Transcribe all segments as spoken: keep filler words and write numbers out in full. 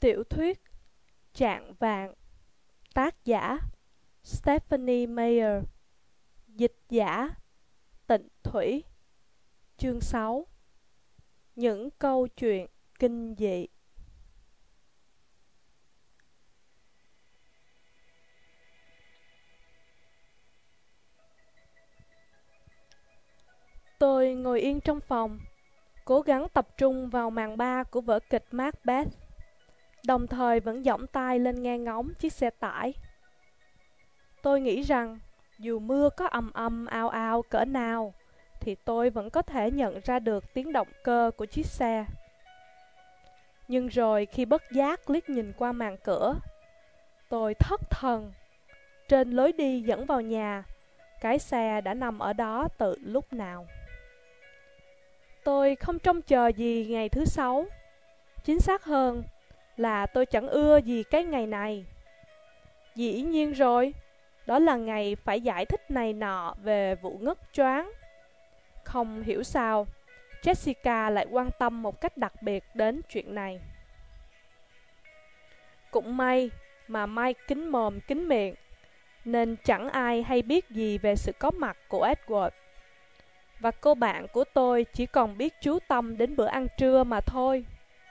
Tiểu thuyết Chạng vạng, tác giả Stephenie Meyer, dịch giả Tịnh Thủy. Chương sáu. Những câu chuyện kinh dị. Tôi ngồi yên trong phòng, cố gắng tập trung vào màn ba của vở kịch Macbeth, đồng thời vẫn giỏng tai lên nghe ngóng chiếc xe tải. Tôi nghĩ rằng dù mưa có ầm ầm ào ào cỡ nào thì tôi vẫn có thể nhận ra được tiếng động cơ của chiếc xe. Nhưng rồi khi bất giác liếc nhìn qua màn cửa, tôi thất thần. Trên lối đi dẫn vào nhà, cái xe đã nằm ở đó từ lúc nào. Tôi không trông chờ gì ngày thứ sáu. Chính xác hơn là tôi chẳng ưa gì cái ngày này. Dĩ nhiên rồi, đó là ngày phải giải thích này nọ về vụ ngất choáng. Không hiểu sao Jessica lại quan tâm một cách đặc biệt đến chuyện này. Cũng may mà Mike kín mồm kín miệng, nên chẳng ai hay biết gì về sự có mặt của Edward. Và cô bạn của tôi chỉ còn biết chú tâm đến bữa ăn trưa mà thôi.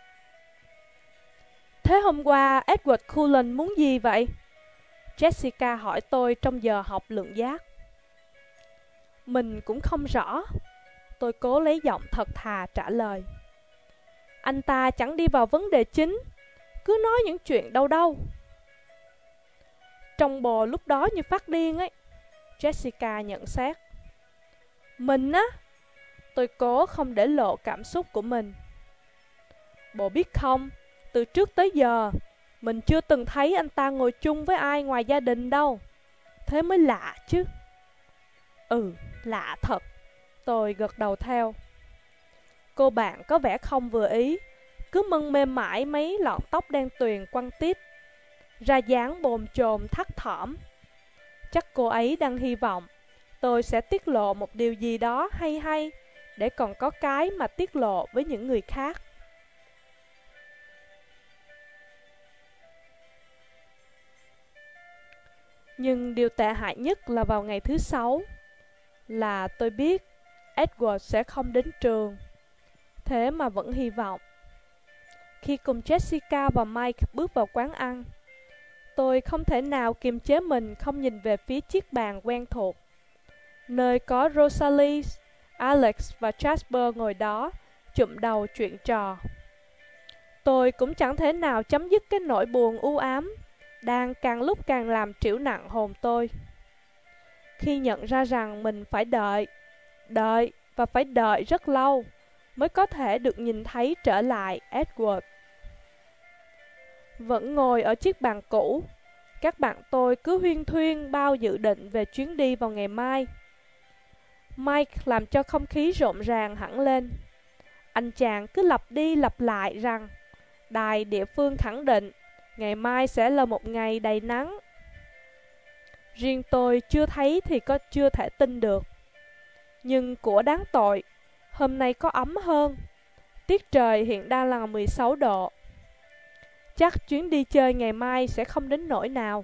Thế hôm qua Edward Cullen muốn gì vậy? Jessica hỏi tôi trong giờ học lượng giác. Mình cũng không rõ. Tôi cố lấy giọng thật thà trả lời. Anh ta chẳng đi vào vấn đề chính, cứ nói những chuyện đâu đâu. Trong bồ lúc đó như phát điên ấy, Jessica nhận xét. Mình á? Tôi cố không để lộ cảm xúc của mình. Bộ biết không, từ trước tới giờ, mình chưa từng thấy anh ta ngồi chung với ai ngoài gia đình đâu. Thế mới lạ chứ. Ừ, lạ thật. Tôi gật đầu theo. Cô bạn có vẻ không vừa ý, cứ mân mê mãi mấy lọn tóc đen tuyền quăng tít, ra dáng bồn chồn thắt thỏm. Chắc cô ấy đang hy vọng tôi sẽ tiết lộ một điều gì đó hay hay, để còn có cái mà tiết lộ với những người khác. Nhưng điều tệ hại nhất là vào ngày thứ sáu, là tôi biết Edward sẽ không đến trường. Thế mà vẫn hy vọng. Khi cùng Jessica và Mike bước vào quán ăn, tôi không thể nào kiềm chế mình không nhìn về phía chiếc bàn quen thuộc, nơi có Rosalie, Alex và Jasper ngồi đó, chụm đầu chuyện trò. Tôi cũng chẳng thể nào chấm dứt cái nỗi buồn u ám đang càng lúc càng làm trĩu nặng hồn tôi. Khi nhận ra rằng mình phải đợi, đợi và phải đợi rất lâu mới có thể được nhìn thấy trở lại Edward. Vẫn ngồi ở chiếc bàn cũ, các bạn tôi cứ huyên thuyên bao dự định về chuyến đi vào ngày mai. Mike làm cho không khí rộn ràng hẳn lên. Anh chàng cứ lặp đi lặp lại rằng đài địa phương khẳng định ngày mai sẽ là một ngày đầy nắng. Riêng tôi chưa thấy thì có chưa thể tin được. Nhưng của đáng tội, hôm nay có ấm hơn. Tiết trời hiện đang là mười sáu độ. Chắc chuyến đi chơi ngày mai sẽ không đến nỗi nào.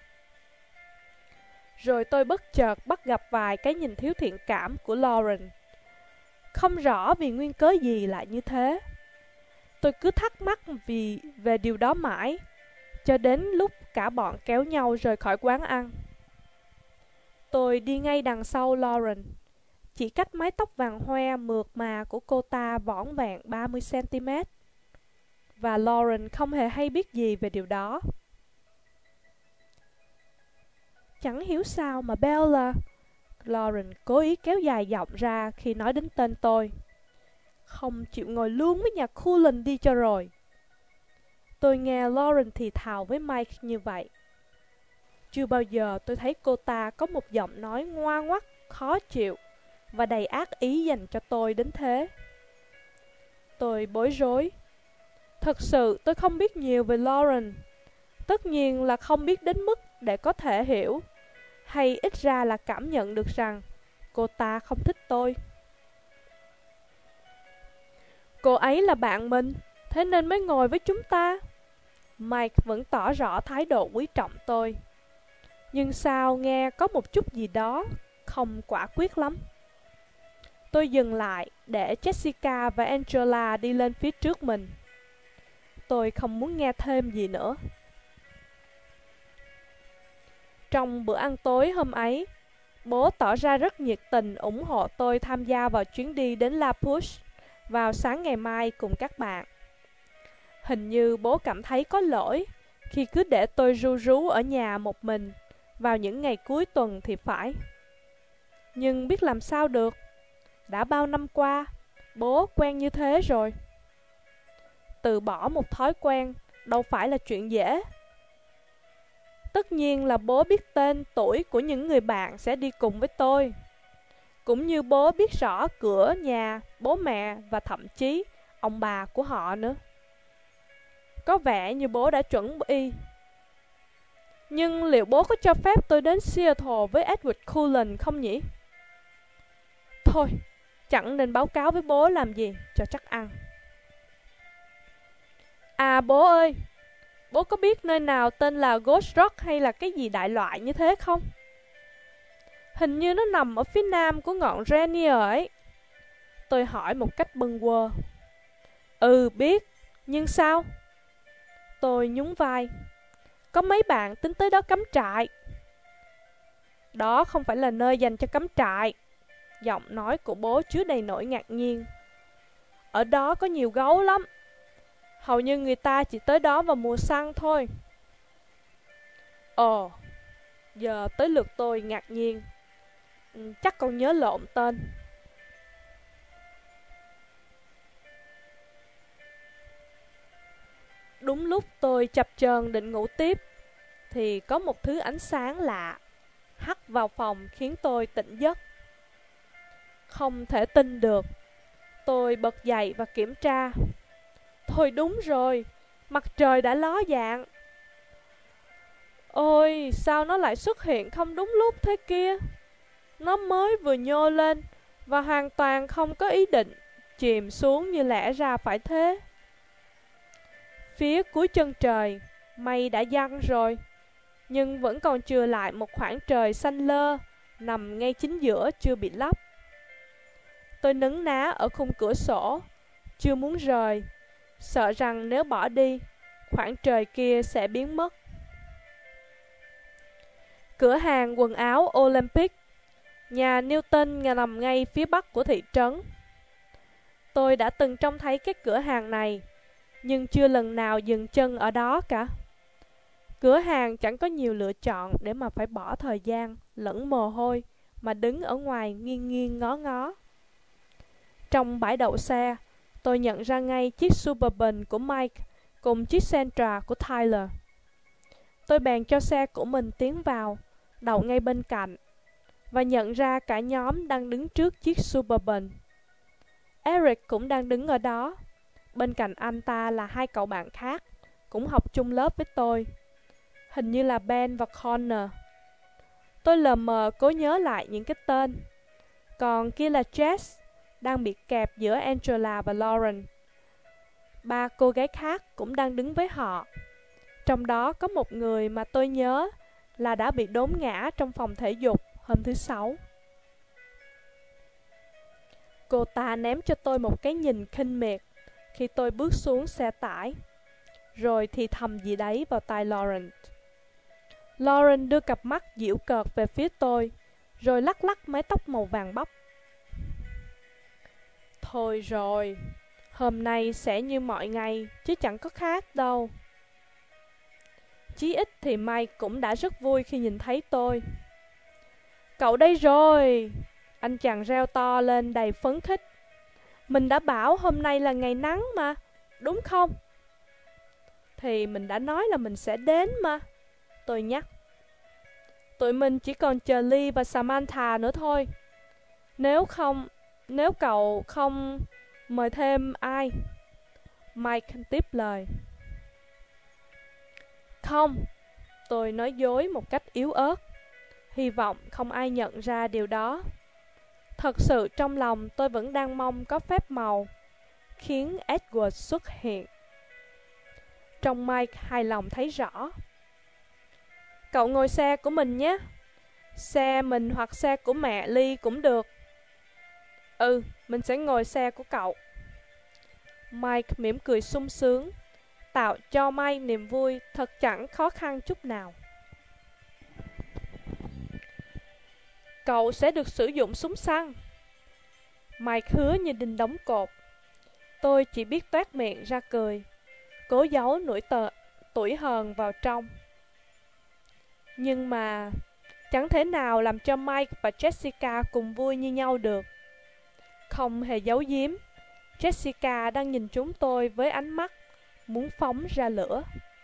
Rồi tôi bất chợt bắt gặp vài cái nhìn thiếu thiện cảm của Lauren. Không rõ vì nguyên cớ gì lại như thế. Tôi cứ thắc mắc vì về điều đó mãi, cho đến lúc cả bọn kéo nhau rời khỏi quán ăn. Tôi đi ngay đằng sau Lauren, chỉ cách mái tóc vàng hoe mượt mà của cô ta vỏn vẹn ba mươi xăng-ti-mét. Và Lauren không hề hay biết gì về điều đó. Chẳng hiểu sao mà Bella, Lauren cố ý kéo dài giọng ra khi nói đến tên tôi, không chịu ngồi luôn với nhà Cullen đi cho rồi. Tôi nghe Lauren thì thào với Mike như vậy. Chưa bao giờ tôi thấy cô ta có một giọng nói ngoa ngoắt, khó chịu và đầy ác ý dành cho tôi đến thế. Tôi bối rối. Thật sự tôi không biết nhiều về Lauren. Tất nhiên là không biết đến mức để có thể hiểu, hay ít ra là cảm nhận được rằng cô ta không thích tôi. Cô ấy là bạn mình, thế nên mới ngồi với chúng ta. Mike vẫn tỏ rõ thái độ quý trọng tôi. Nhưng sao nghe có một chút gì đó không quả quyết lắm. Tôi dừng lại để Jessica và Angela đi lên phía trước mình. Tôi không muốn nghe thêm gì nữa. Trong bữa ăn tối hôm ấy, bố tỏ ra rất nhiệt tình ủng hộ tôi tham gia vào chuyến đi đến La Push vào sáng ngày mai cùng các bạn. Hình như bố cảm thấy có lỗi khi cứ để tôi ru rú ở nhà một mình vào những ngày cuối tuần thì phải. Nhưng biết làm sao được, đã bao năm qua, bố quen như thế rồi. Từ bỏ một thói quen đâu phải là chuyện dễ. Tất nhiên là bố biết tên tuổi của những người bạn sẽ đi cùng với tôi, cũng như bố biết rõ cửa nhà, bố mẹ và thậm chí ông bà của họ nữa. Có vẻ như bố đã chuẩn bị. Nhưng liệu bố có cho phép tôi đến Seattle với Edward Cullen không nhỉ? Thôi, chẳng nên báo cáo với bố làm gì cho chắc ăn. À bố ơi, bố có biết nơi nào tên là Ghost Rock hay là cái gì đại loại như thế không? Hình như nó nằm ở phía nam của ngọn Rainier ấy. Tôi hỏi một cách bâng quơ. Ừ biết, nhưng sao? Tôi nhún vai. Có mấy bạn tính tới đó cắm trại. Đó không phải là nơi dành cho cắm trại. Giọng nói của bố chứa đầy nỗi ngạc nhiên. Ở đó có nhiều gấu lắm. Hầu như người ta chỉ tới đó vào mùa săn thôi. Ồ, giờ tới lượt tôi ngạc nhiên. Chắc con nhớ lộn tên. Đúng lúc tôi chập chờn định ngủ tiếp, thì có một thứ ánh sáng lạ hắt vào phòng khiến tôi tỉnh giấc. Không thể tin được. Tôi bật dậy và kiểm tra. Thôi đúng rồi, mặt trời đã ló dạng. Ôi, sao nó lại xuất hiện không đúng lúc thế kia? Nó mới vừa nhô lên và hoàn toàn không có ý định chìm xuống như lẽ ra phải thế. Phía cuối chân trời, mây đã giăng rồi, nhưng vẫn còn chừa lại một khoảng trời xanh lơ nằm ngay chính giữa chưa bị lấp. Tôi nấn ná ở khung cửa sổ, chưa muốn rời, sợ rằng nếu bỏ đi, khoảng trời kia sẽ biến mất. Cửa hàng quần áo Olympic, nhà Newton nằm ngay phía bắc của thị trấn. Tôi đã từng trông thấy cái cửa hàng này, nhưng chưa lần nào dừng chân ở đó cả. Cửa hàng chẳng có nhiều lựa chọn để mà phải bỏ thời gian lẫn mồ hôi mà đứng ở ngoài nghiêng nghiêng ngó ngó. Trong bãi đậu xe, tôi nhận ra ngay chiếc Suburban của Mike cùng chiếc Sentra của Tyler. Tôi bèn cho xe của mình tiến vào, đậu ngay bên cạnh, và nhận ra cả nhóm đang đứng trước chiếc Suburban. Eric cũng đang đứng ở đó. Bên cạnh anh ta là hai cậu bạn khác, cũng học chung lớp với tôi. Hình như là Ben và Connor. Tôi lờ mờ cố nhớ lại những cái tên. Còn kia là Jess, đang bị kẹp giữa Angela và Lauren. Ba cô gái khác cũng đang đứng với họ. Trong đó có một người mà tôi nhớ là đã bị đốn ngã trong phòng thể dục hôm thứ Sáu. Cô ta ném cho tôi một cái nhìn khinh miệt khi tôi bước xuống xe tải, rồi thì thầm gì đấy vào tai Lauren. Lauren đưa cặp mắt giễu cợt về phía tôi, rồi lắc lắc mái tóc màu vàng bắp. Thôi rồi, hôm nay sẽ như mọi ngày, chứ chẳng có khác đâu. Chí ít thì Mike cũng đã rất vui khi nhìn thấy tôi. Cậu đây rồi! Anh chàng reo to lên đầy phấn khích. Mình đã bảo hôm nay là ngày nắng mà, đúng không? Thì mình đã nói là mình sẽ đến mà, tôi nhắc. Tụi mình chỉ còn chờ Lee và Samantha nữa thôi. Nếu không, nếu cậu không mời thêm ai? Mike tiếp lời. Không, tôi nói dối một cách yếu ớt. Hy vọng không ai nhận ra điều đó. Thật sự trong lòng tôi vẫn đang mong có phép màu khiến Edward xuất hiện. Trông Mike hài lòng thấy rõ. Cậu ngồi xe của mình nhé. Xe mình hoặc xe của mẹ Ly cũng được. Ừ, mình sẽ ngồi xe của cậu. Mike mỉm cười sung sướng, tạo cho Mike niềm vui thật chẳng khó khăn chút nào. Cậu sẽ được sử dụng súng săn. Mike hứa như đinh đóng cột. Tôi chỉ biết toét miệng ra cười, cố giấu nỗi tờ, tủi hờn vào trong. Nhưng mà chẳng thể nào làm cho Mike và Jessica cùng vui như nhau được. Không hề giấu giếm, Jessica đang nhìn chúng tôi với ánh mắt muốn phóng ra lửa.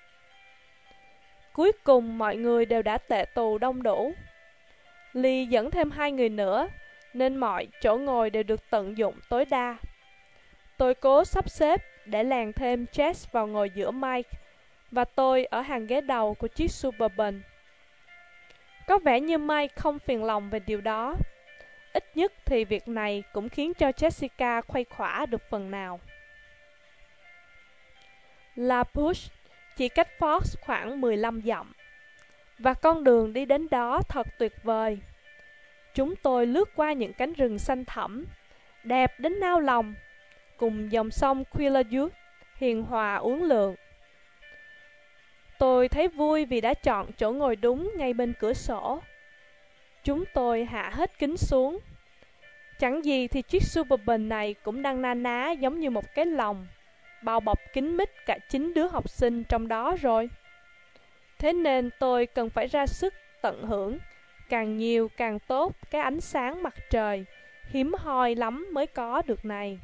Cuối cùng mọi người đều đã tệ tù đông đủ. Lee dẫn thêm hai người nữa, nên mọi chỗ ngồi đều được tận dụng tối đa. Tôi cố sắp xếp để lèn thêm Jess vào ngồi giữa Mike, và tôi ở hàng ghế đầu của chiếc Suburban. Có vẻ như Mike không phiền lòng về điều đó. Ít nhất thì việc này cũng khiến cho Jessica khuây khỏa được phần nào. La Push chỉ cách Fox khoảng mười lăm dặm, và con đường đi đến đó thật tuyệt vời. Chúng tôi lướt qua những cánh rừng xanh thẳm, đẹp đến nao lòng, cùng dòng sông Quileute hiền hòa uốn lượn. Tôi thấy vui vì đã chọn chỗ ngồi đúng ngay bên cửa sổ. Chúng tôi hạ hết kính xuống. Chẳng gì thì chiếc Suburban này cũng đang na ná giống như một cái lồng, bao bọc kín mít cả chín đứa học sinh trong đó rồi. Thế nên tôi cần phải ra sức tận hưởng càng nhiều càng tốt cái ánh sáng mặt trời hiếm hoi lắm mới có được này.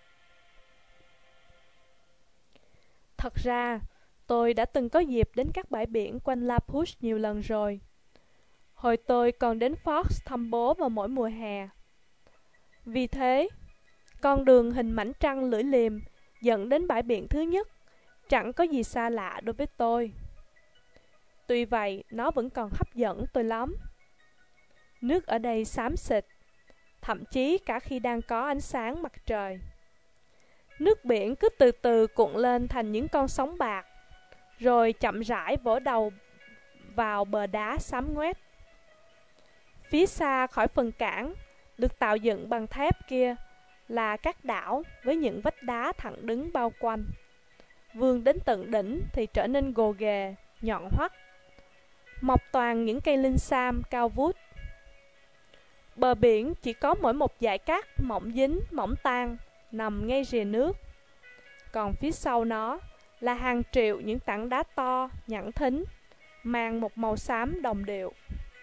Thật ra, tôi đã từng có dịp đến các bãi biển quanh La Push nhiều lần rồi. Hồi tôi còn đến Fox thăm bố vào mỗi mùa hè. Vì thế, con đường hình mảnh trăng lưỡi liềm dẫn đến bãi biển thứ nhất chẳng có gì xa lạ đối với tôi. Tuy vậy, nó vẫn còn hấp dẫn tôi lắm. Nước ở đây xám xịt, thậm chí cả khi đang có ánh sáng mặt trời. Nước biển cứ từ từ cuộn lên thành những con sóng bạc, rồi chậm rãi vỗ đầu vào bờ đá xám ngoét. Phía xa khỏi phần cảng, được tạo dựng bằng thép kia, là các đảo với những vách đá thẳng đứng bao quanh. Vươn đến tận đỉnh thì trở nên gồ ghề, nhọn hoắt, mọc toàn những cây linh sam cao vút. Bờ biển chỉ có mỗi một dải cát mỏng dính, mỏng tang nằm ngay rìa nước. Còn phía sau nó là hàng triệu những tảng đá to, nhẵn thính, mang một màu xám đồng điệu.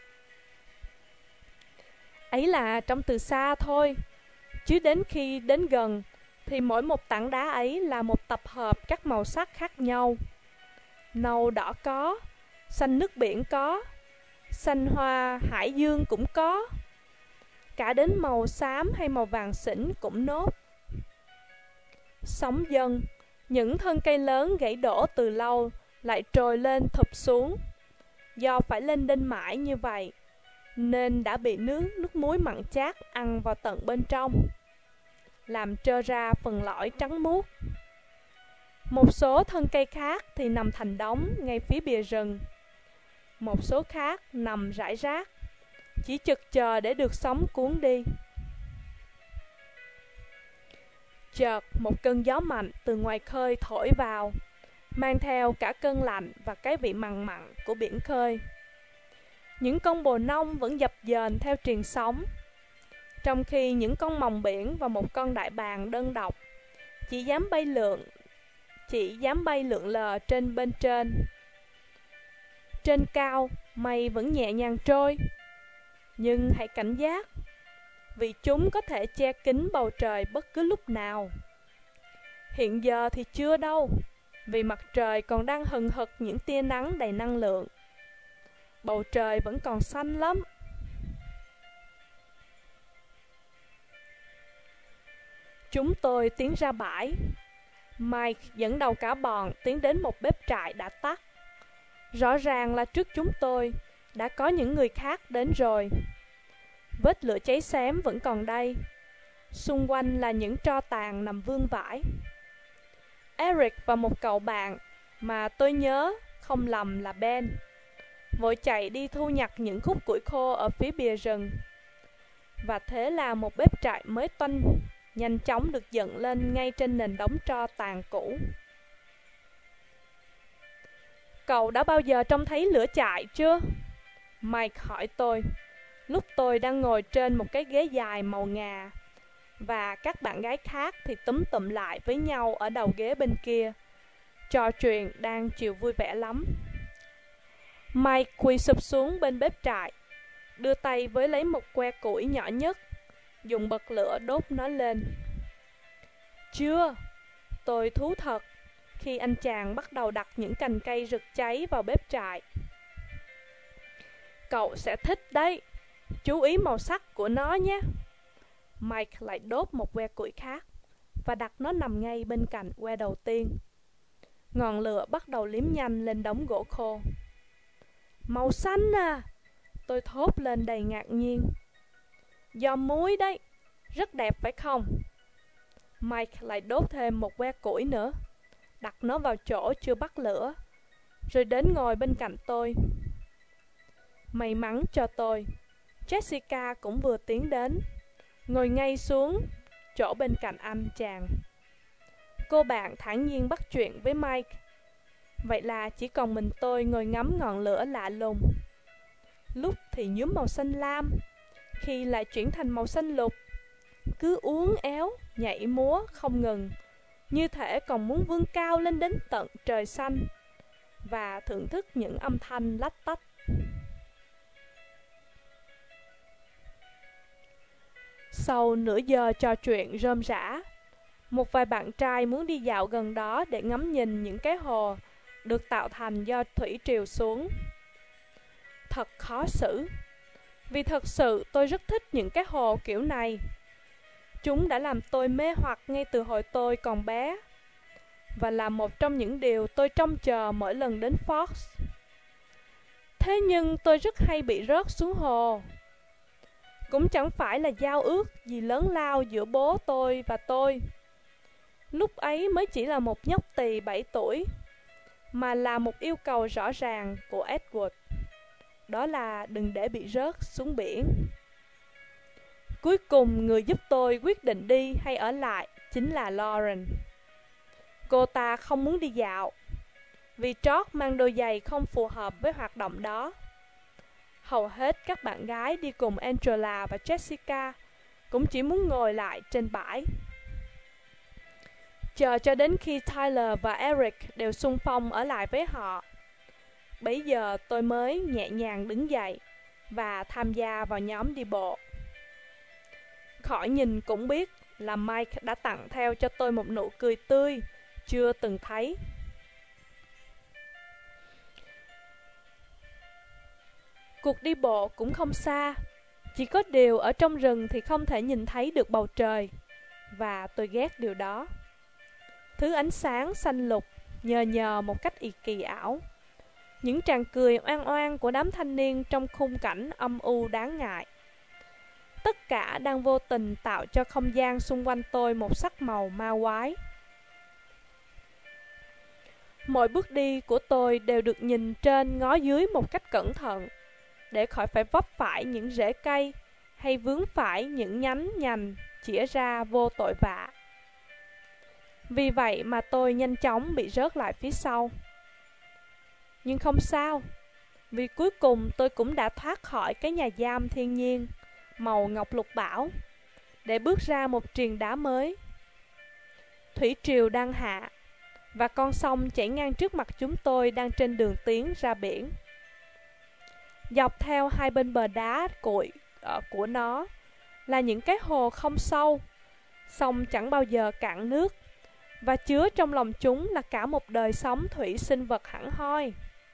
Ấy là trông từ xa thôi, chứ đến khi đến gần thì mỗi một tảng đá ấy là một tập hợp các màu sắc khác nhau. Nâu đỏ có, xanh nước biển có, xanh hoa hải dương cũng có, cả đến màu xám hay màu vàng xỉn cũng nốt. Sóng dâng, những thân cây lớn gãy đổ từ lâu lại trồi lên thụp xuống. Do phải lên đên mãi như vậy, nên đã bị nước nước muối mặn chát ăn vào tận bên trong, làm trơ ra phần lõi trắng muốt. Một số thân cây khác thì nằm thành đống ngay phía bìa rừng. Một số khác nằm rải rác, chỉ chực chờ để được sóng cuốn đi. Chợt một cơn gió mạnh từ ngoài khơi thổi vào, mang theo cả cơn lạnh và cái vị mặn mặn của biển khơi. Những con bồ nông vẫn dập dềnh theo triền sóng, trong khi những con mòng biển và một con đại bàng đơn độc chỉ dám bay lượn, chỉ dám bay lượn lờ trên bên trên. Trên cao, mây vẫn nhẹ nhàng trôi, nhưng hãy cảnh giác, vì chúng có thể che kín bầu trời bất cứ lúc nào. Hiện giờ thì chưa đâu, vì mặt trời còn đang hừng hực những tia nắng đầy năng lượng. Bầu trời vẫn còn xanh lắm. Chúng tôi tiến ra bãi. Mike dẫn đầu cả bọn tiến đến một bếp trại đã tắt. Rõ ràng là trước chúng tôi đã có những người khác đến rồi. Vết lửa cháy xém vẫn còn đây. Xung quanh là những tro tàn nằm vương vãi. Eric và một cậu bạn mà tôi nhớ không lầm là Ben, vội chạy đi thu nhặt những khúc củi khô ở phía bìa rừng. Và thế là một bếp trại mới toanh nhanh chóng được dựng lên ngay trên nền đống tro tàn cũ. Cậu đã bao giờ trông thấy lửa trại chưa? Mike hỏi tôi, lúc tôi đang ngồi trên một cái ghế dài màu ngà, và các bạn gái khác thì túm tụm lại với nhau ở đầu ghế bên kia, trò chuyện đang chiều vui vẻ lắm. Mike quỳ sụp xuống bên bếp trại, đưa tay với lấy một que củi nhỏ nhất, dùng bật lửa đốt nó lên. Chưa, tôi thú thật, khi anh chàng bắt đầu đặt những cành cây rực cháy vào bếp trại. Cậu sẽ thích đấy, chú ý màu sắc của nó nhé. Mike lại đốt một que củi khác và đặt nó nằm ngay bên cạnh que đầu tiên. Ngọn lửa bắt đầu liếm nhanh lên đống gỗ khô. Màu xanh à, tôi thốt lên đầy ngạc nhiên. Do muối đấy, rất đẹp phải không? Mike lại đốt thêm một que củi nữa, đặt nó vào chỗ chưa bắt lửa, rồi đến ngồi bên cạnh tôi. May mắn cho tôi, Jessica cũng vừa tiến đến, ngồi ngay xuống chỗ bên cạnh anh chàng. Cô bạn thản nhiên bắt chuyện với Mike. Vậy là chỉ còn mình tôi ngồi ngắm ngọn lửa lạ lùng. Lúc thì nhuốm màu xanh lam, khi lại chuyển thành màu xanh lục, cứ uốn éo, nhảy múa không ngừng, như thể còn muốn vươn cao lên đến tận trời xanh và thưởng thức những âm thanh lách tách. Sau nửa giờ trò chuyện rôm rả, một vài bạn trai muốn đi dạo gần đó để ngắm nhìn những cái hồ được tạo thành do thủy triều xuống. Thật khó xử, vì thật sự tôi rất thích những cái hồ kiểu này. Chúng đã làm tôi mê hoặc ngay từ hồi tôi còn bé, và là một trong những điều tôi trông chờ mỗi lần đến Fox. Thế nhưng tôi rất hay bị rớt xuống hồ. Cũng chẳng phải là giao ước gì lớn lao giữa bố tôi và tôi. Lúc ấy mới chỉ là một nhóc tỳ bảy tuổi, mà là một yêu cầu rõ ràng của Edward. Đó là đừng để bị rớt xuống biển. Cuối cùng người giúp tôi quyết định đi hay ở lại chính là Lauren. Cô ta không muốn đi dạo, vì trót mang đôi giày không phù hợp với hoạt động đó. Hầu hết các bạn gái đi cùng Angela và Jessica cũng chỉ muốn ngồi lại trên bãi, chờ cho đến khi Tyler và Eric đều xung phong ở lại với họ. Bấy giờ tôi mới nhẹ nhàng đứng dậy và tham gia vào nhóm đi bộ. Khỏi nhìn cũng biết là Mike đã tặng theo cho tôi một nụ cười tươi chưa từng thấy. Cuộc đi bộ cũng không xa, chỉ có điều ở trong rừng thì không thể nhìn thấy được bầu trời, và tôi ghét điều đó. Thứ ánh sáng xanh lục nhờ nhờ một cách y kỳ ảo, những tràng cười oan oan của đám thanh niên trong khung cảnh âm u đáng ngại. Tất cả đang vô tình tạo cho không gian xung quanh tôi một sắc màu ma quái. Mỗi bước đi của tôi đều được nhìn trên ngó dưới một cách cẩn thận, để khỏi phải vấp phải những rễ cây hay vướng phải những nhánh nhành chĩa ra vô tội vạ. Vì vậy mà tôi nhanh chóng bị rớt lại phía sau. Nhưng không sao, vì cuối cùng tôi cũng đã thoát khỏi cái nhà giam thiên nhiên màu ngọc lục bảo, để bước ra một triền đá mới. Thủy triều đang hạ, và con sông chảy ngang trước mặt chúng tôi đang trên đường tiến ra biển. Dọc theo hai bên bờ đá cội của nó là những cái hồ không sâu, sông chẳng bao giờ cạn nước, và chứa trong lòng chúng là cả một đời sống thủy sinh vật hẳn hoi.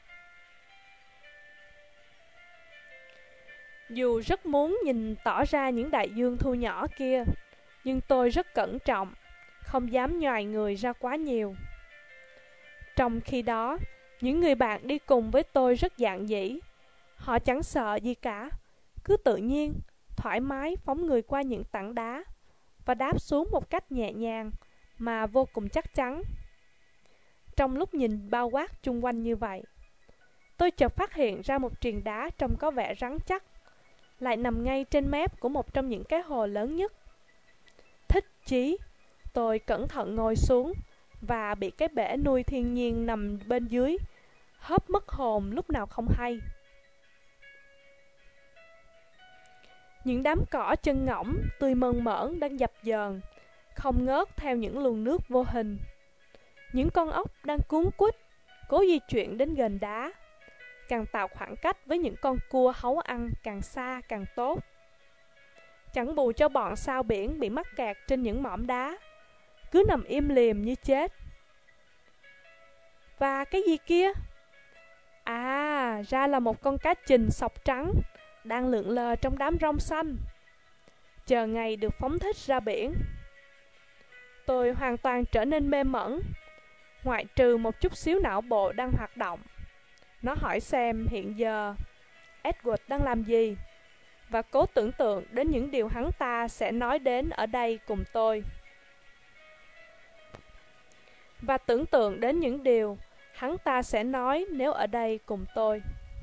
Dù rất muốn nhìn tỏ ra những đại dương thu nhỏ kia, nhưng tôi rất cẩn trọng, không dám nhoài người ra quá nhiều. Trong khi đó, những người bạn đi cùng với tôi rất dạn dĩ. Họ chẳng sợ gì cả, cứ tự nhiên, thoải mái phóng người qua những tảng đá và đáp xuống một cách nhẹ nhàng mà vô cùng chắc chắn. trong lúc nhìn bao quát chung quanh như vậy. Tôi chợt phát hiện ra một triền đá trông có vẻ rắn chắc, lại nằm ngay trên mép của một trong những cái hồ lớn nhất. Thích chí, tôi cẩn thận ngồi xuống và bị cái bể nuôi thiên nhiên nằm bên dưới hớp mất hồn lúc nào không hay. Những đám cỏ chân ngỗng tươi mơn mởn đang dập dờn, không ngớt theo những luồng nước vô hình. Những con ốc đang cuốn quýt, cố di chuyển đến gần đá, càng tạo khoảng cách với những con cua hấu ăn càng xa càng tốt. Chẳng bù cho bọn sao biển bị mắc kẹt trên những mỏm đá, cứ nằm im lìm như chết. Và cái gì kia? À, ra là một con cá trình sọc trắng đang lượn lờ trong đám rong xanh, chờ ngày được phóng thích ra biển. Tôi hoàn toàn trở nên mê mẩn, ngoại trừ một chút xíu não bộ đang hoạt động. Nó hỏi xem hiện giờ Edward đang làm gì, và cố tưởng tượng đến những điều hắn ta sẽ nói đến ở đây cùng tôi. Và tưởng tượng đến những điều hắn ta sẽ nói nếu ở đây cùng tôi.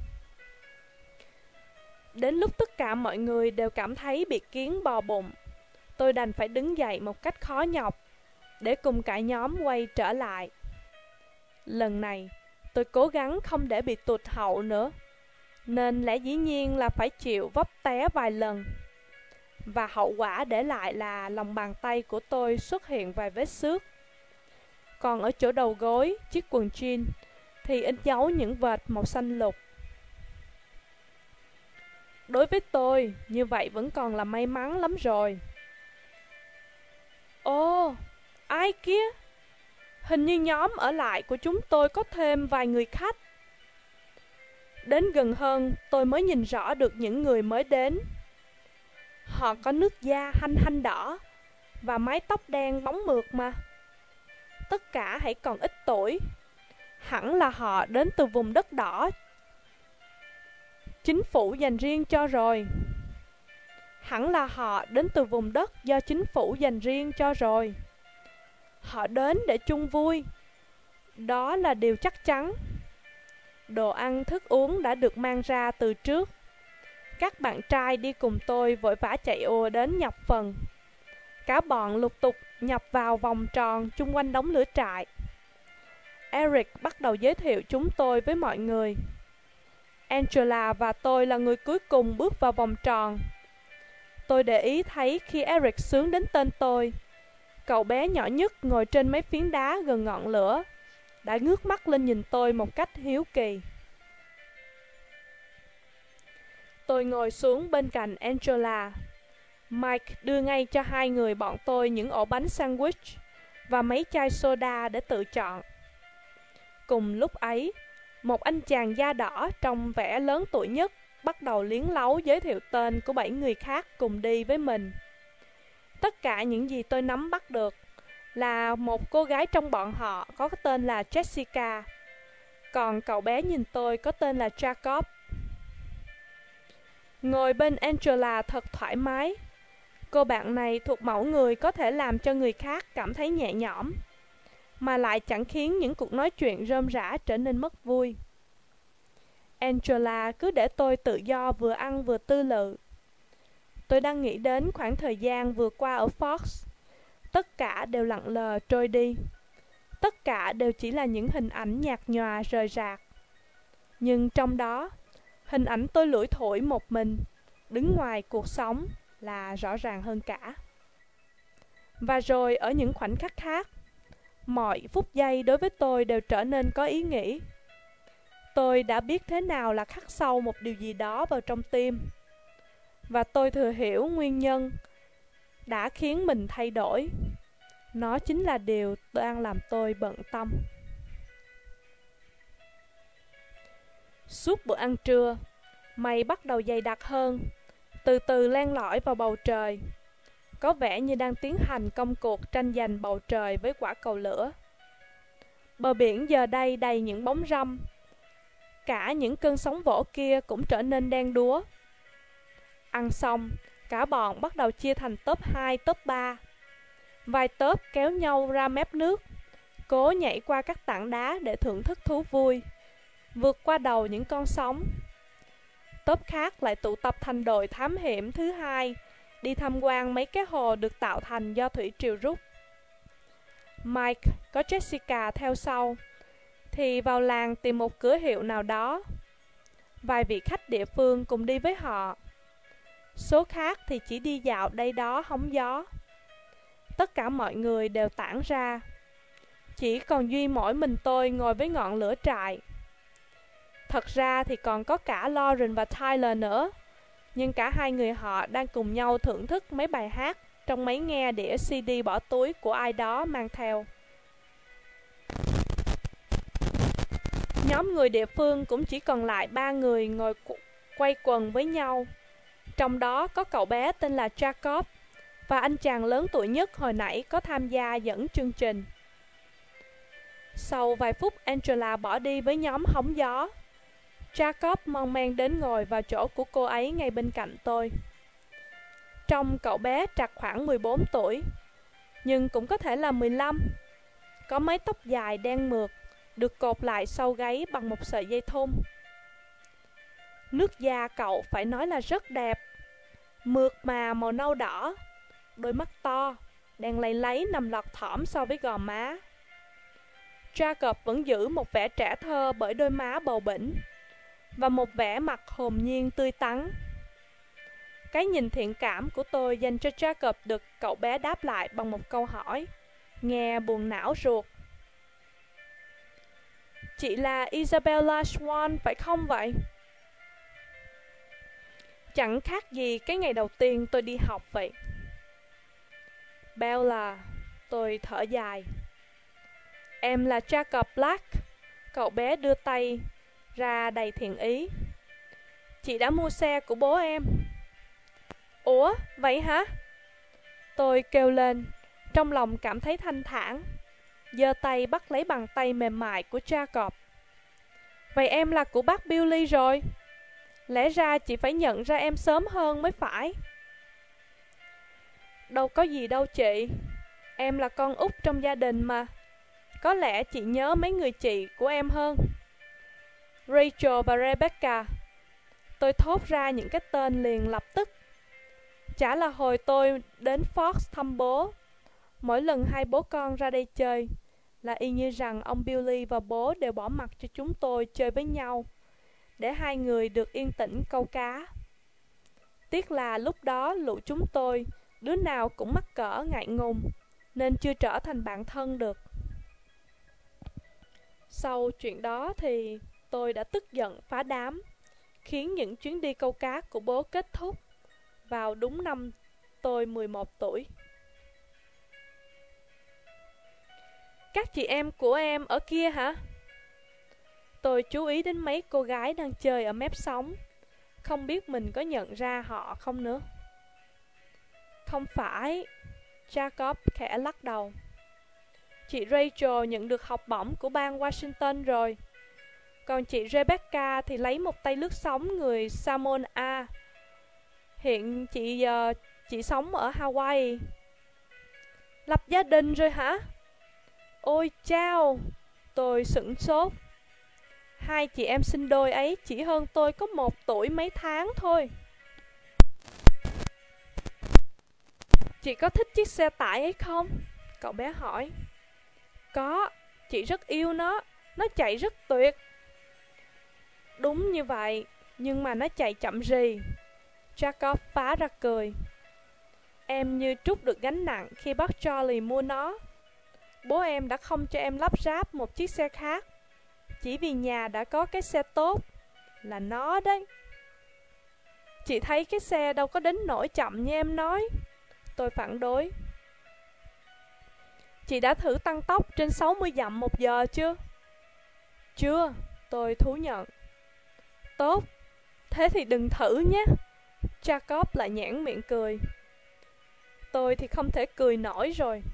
Đến lúc tất cả mọi người đều cảm thấy bị kiến bò bụng, tôi đành phải đứng dậy một cách khó nhọc để cùng cả nhóm quay trở lại. Lần này, tôi cố gắng không để bị tụt hậu nữa, nên lẽ dĩ nhiên là phải chịu vấp té vài lần. Và hậu quả để lại là lòng bàn tay của tôi xuất hiện vài vết xước. Còn ở chỗ đầu gối, chiếc quần jean thì in dấu những vệt màu xanh lục. Đối với tôi, như vậy vẫn còn là may mắn lắm rồi. Ồ, ai kia? Hình như nhóm ở lại của chúng tôi có thêm vài người khách. Đến gần hơn, tôi mới nhìn rõ được những người mới đến. Họ có nước da hanh hanh đỏ và mái tóc đen bóng mượt mà. Tất cả hãy còn ít tuổi. Hẳn là họ đến từ vùng đất đỏ chính phủ dành riêng cho rồi. Hẳn là họ đến từ vùng đất do chính phủ dành riêng cho rồi. Họ đến để chung vui. Đó là điều chắc chắn. Đồ ăn thức uống đã được mang ra từ trước. Các bạn trai đi cùng tôi vội vã chạy ùa đến nhập phần. Cả bọn lục tục nhập vào vòng tròn chung quanh đống lửa trại. Eric bắt đầu giới thiệu chúng tôi với mọi người. Angela và tôi là người cuối cùng bước vào vòng tròn. Tôi để ý thấy khi Eric xướng đến tên tôi, cậu bé nhỏ nhất ngồi trên mấy phiến đá gần ngọn lửa đã ngước mắt lên nhìn tôi một cách hiếu kỳ. Tôi ngồi xuống bên cạnh Angela. Mike đưa ngay cho hai người bọn tôi những ổ bánh sandwich và mấy chai soda để tự chọn. Cùng lúc ấy, một anh chàng da đỏ trông vẻ lớn tuổi nhất bắt đầu liến láu giới thiệu tên của bảy người khác cùng đi với mình. Tất cả những gì tôi nắm bắt được là một cô gái trong bọn họ có tên là Jessica, còn cậu bé nhìn tôi có tên là Jacob. Ngồi bên Angela thật thoải mái. Cô bạn này thuộc mẫu người có thể làm cho người khác cảm thấy nhẹ nhõm, mà lại chẳng khiến những cuộc nói chuyện rơm rả trở nên mất vui. Angela cứ để tôi tự do vừa ăn vừa tư lự. Tôi đang nghĩ đến khoảng thời gian vừa qua ở Fox. Tất cả đều lặng lờ trôi đi. Tất cả đều chỉ là những hình ảnh nhạt nhòa rời rạc. Nhưng trong đó, hình ảnh tôi lủi thủi một mình, đứng ngoài cuộc sống là rõ ràng hơn cả. Và rồi ở những khoảnh khắc khác, mọi phút giây đối với tôi đều trở nên có ý nghĩa. Tôi đã biết thế nào là khắc sâu một điều gì đó vào trong tim. Và tôi thừa hiểu nguyên nhân đã khiến mình thay đổi. Nó chính là điều đang làm tôi bận tâm. Suốt bữa ăn trưa, mây bắt đầu dày đặc hơn, từ từ len lỏi vào bầu trời. Có vẻ như đang tiến hành công cuộc tranh giành bầu trời với quả cầu lửa. Bờ biển giờ đây đầy những bóng râm. Cả những cơn sóng vỗ kia cũng trở nên đen đúa. Ăn xong, cả bọn bắt đầu chia thành tốp hai, tốp ba. Vài tốp kéo nhau ra mép nước, cố nhảy qua các tảng đá để thưởng thức thú vui, vượt qua đầu những con sóng. Tốp khác lại tụ tập thành đội thám hiểm thứ hai, đi tham quan mấy cái hồ được tạo thành do thủy triều rút. Mike có Jessica theo sau, thì vào làng tìm một cửa hiệu nào đó. Vài vị khách địa phương cùng đi với họ. Số khác thì chỉ đi dạo đây đó hóng gió. Tất cả mọi người đều tản ra. Chỉ còn duy mỗi mình tôi ngồi với ngọn lửa trại. Thật ra thì còn có cả Lauren và Tyler nữa, nhưng cả hai người họ đang cùng nhau thưởng thức mấy bài hát trong máy nghe đĩa xê đê bỏ túi của ai đó mang theo. Nhóm người địa phương cũng chỉ còn lại ba người ngồi quay quần với nhau. Trong đó có cậu bé tên là Jacob và anh chàng lớn tuổi nhất hồi nãy có tham gia dẫn chương trình. Sau vài phút Angela bỏ đi với nhóm hóng gió. Jacob mon men đến ngồi vào chỗ của cô ấy ngay bên cạnh tôi. Trông cậu bé trạc khoảng mười bốn tuổi, nhưng cũng có thể là mười lăm. Có mái tóc dài đen mượt, được cột lại sau gáy bằng một sợi dây thun. Nước da cậu phải nói là rất đẹp, mượt mà màu nâu đỏ, đôi mắt to, đen lay láy nằm lọt thỏm so với gò má. Jacob vẫn giữ một vẻ trẻ thơ bởi đôi má bầu bĩnh và một vẻ mặt hồn nhiên tươi tắn. Cái nhìn thiện cảm của tôi dành cho Jacob được cậu bé đáp lại bằng một câu hỏi, nghe buồn não ruột. Chị là Isabella Swan phải không vậy? Chẳng khác gì cái ngày đầu tiên tôi đi học vậy. Bella, tôi thở dài. Em là Jacob Black. Cậu bé đưa tay ra đầy thiện ý. Chị đã mua xe của bố em. Ủa, vậy hả? Tôi kêu lên, trong lòng cảm thấy thanh thản, giơ tay bắt lấy bàn tay mềm mại của Jacob. Vậy em là của bác Billy rồi. Lẽ ra chị phải nhận ra em sớm hơn mới phải. Đâu có gì đâu chị. Em là con út trong gia đình mà. Có lẽ chị nhớ mấy người chị của em hơn. Rachel và Rebecca. Tôi thốt ra những cái tên liền lập tức. Chả là hồi tôi đến Fox thăm bố, mỗi lần hai bố con ra đây chơi là y như rằng ông Billy và bố đều bỏ mặc cho chúng tôi chơi với nhau, để hai người được yên tĩnh câu cá. Tiếc là lúc đó lũ chúng tôi, đứa nào cũng mắc cỡ ngại ngùng, nên chưa trở thành bạn thân được. Sau chuyện đó thì tôi đã tức giận phá đám, khiến những chuyến đi câu cá của bố kết thúc vào đúng năm tôi mười một tuổi. Các chị em của em ở kia hả? Tôi chú ý đến mấy cô gái đang chơi ở mép sóng, không biết mình có nhận ra họ không nữa. Không phải. Jacob khẽ lắc đầu. Chị Rachel nhận được học bổng của bang Washington rồi. Còn chị Rebecca thì lấy một tay lướt sóng người Samoa. Hiện chị uh, chị sống ở Hawaii. Lập gia đình rồi hả? Ôi chao, tôi sửng sốt. Hai chị em sinh đôi ấy chỉ hơn tôi có một tuổi mấy tháng thôi. Chị có thích chiếc xe tải ấy không? Cậu bé hỏi. Có, chị rất yêu nó. Nó chạy rất tuyệt. Đúng như vậy, nhưng mà nó chạy chậm rì. Jacob phá ra cười. Em như trút được gánh nặng khi bác Charlie mua nó. Bố em đã không cho em lắp ráp một chiếc xe khác, chỉ vì nhà đã có cái xe tốt, là nó đấy. Chị thấy cái xe đâu có đến nỗi chậm như em nói. Tôi phản đối. Chị đã thử tăng tốc trên sáu mươi dặm một giờ chưa? Chưa, tôi thú nhận. Tốt, thế thì đừng thử nhé. Jacob lại nhãn miệng cười. Tôi thì không thể cười nổi rồi.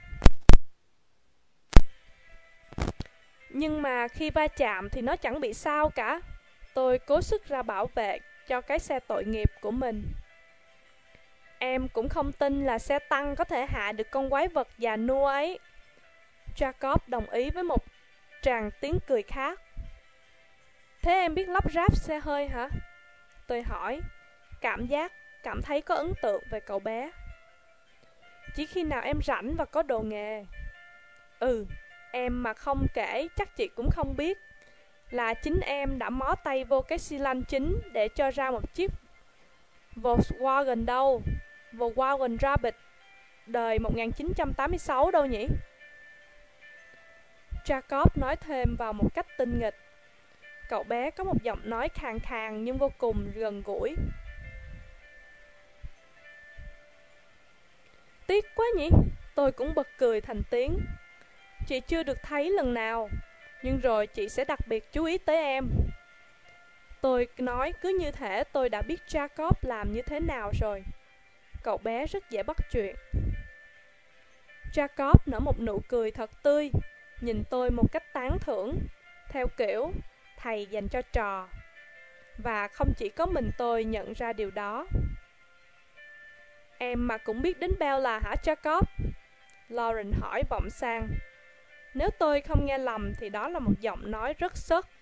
Nhưng mà khi va chạm thì nó chẳng bị sao cả. Tôi cố sức ra bảo vệ cho cái xe tội nghiệp của mình. Em cũng không tin là xe tăng có thể hạ được con quái vật già nua ấy. Jacob đồng ý với một tràng tiếng cười khác. Thế em biết lắp ráp xe hơi hả? Tôi hỏi, cảm giác, cảm thấy có ấn tượng về cậu bé. Chỉ khi nào em rảnh và có đồ nghề. Ừ, em mà không kể chắc chị cũng không biết là chính em đã mó tay vô cái xi lanh chính để cho ra một chiếc Volkswagen đâu. Volkswagen Rabbit đời một nghìn chín trăm tám mươi sáu đâu nhỉ? Jacob nói thêm vào một cách tinh nghịch. Cậu bé có một giọng nói khàn khàn nhưng vô cùng gần gũi. Tiếc quá nhỉ? Tôi cũng bật cười thành tiếng. Chị chưa được thấy lần nào, nhưng rồi chị sẽ đặc biệt chú ý tới em. Tôi nói cứ như thể tôi đã biết Jacob làm như thế nào rồi. Cậu bé rất dễ bắt chuyện. Jacob nở một nụ cười thật tươi, nhìn tôi một cách tán thưởng, theo kiểu thầy dành cho trò. Và không chỉ có mình tôi nhận ra điều đó. Em mà cũng biết đến Bella hả Jacob? Lauren hỏi vọng sang. Nếu tôi không nghe lầm thì đó là một giọng nói rất sớt